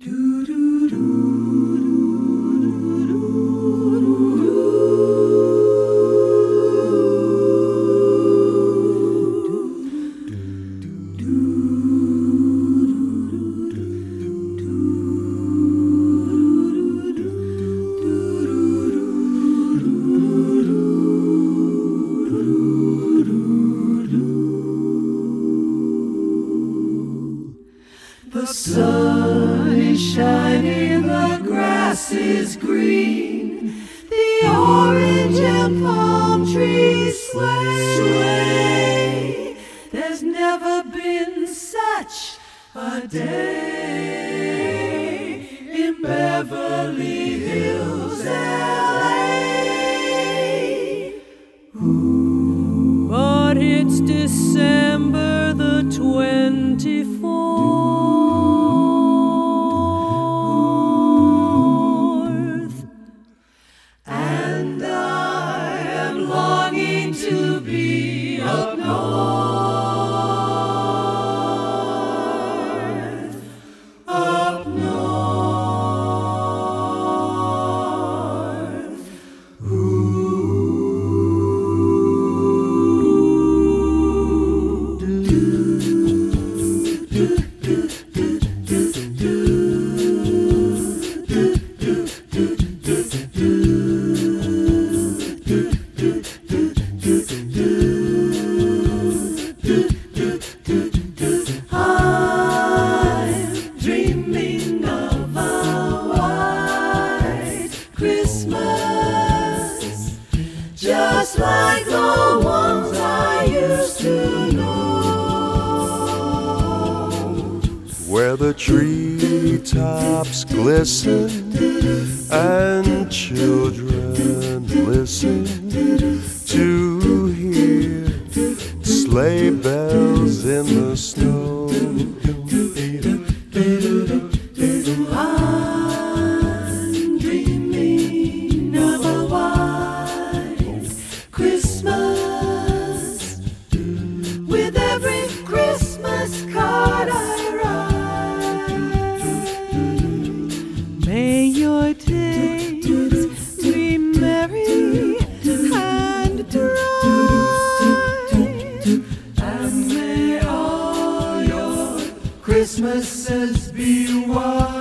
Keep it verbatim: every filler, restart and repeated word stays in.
The sun is shining, the grass is green, the orange and palm trees sway. sway. There's never been such a day in Beverly Hills, L A. Ooh. But it's December the twenty-fourth. To be up north, up north. Ooh. Do, do, do, do, do, do, do, I'm dreaming of a white Christmas, just like the ones I used to know, where the treetops glisten and children listen to hear sleigh bells in the snow. I'm dreaming of a white Christmas, with every Christmas card I write. May your days be merry and bright, and may all your Christmases be white.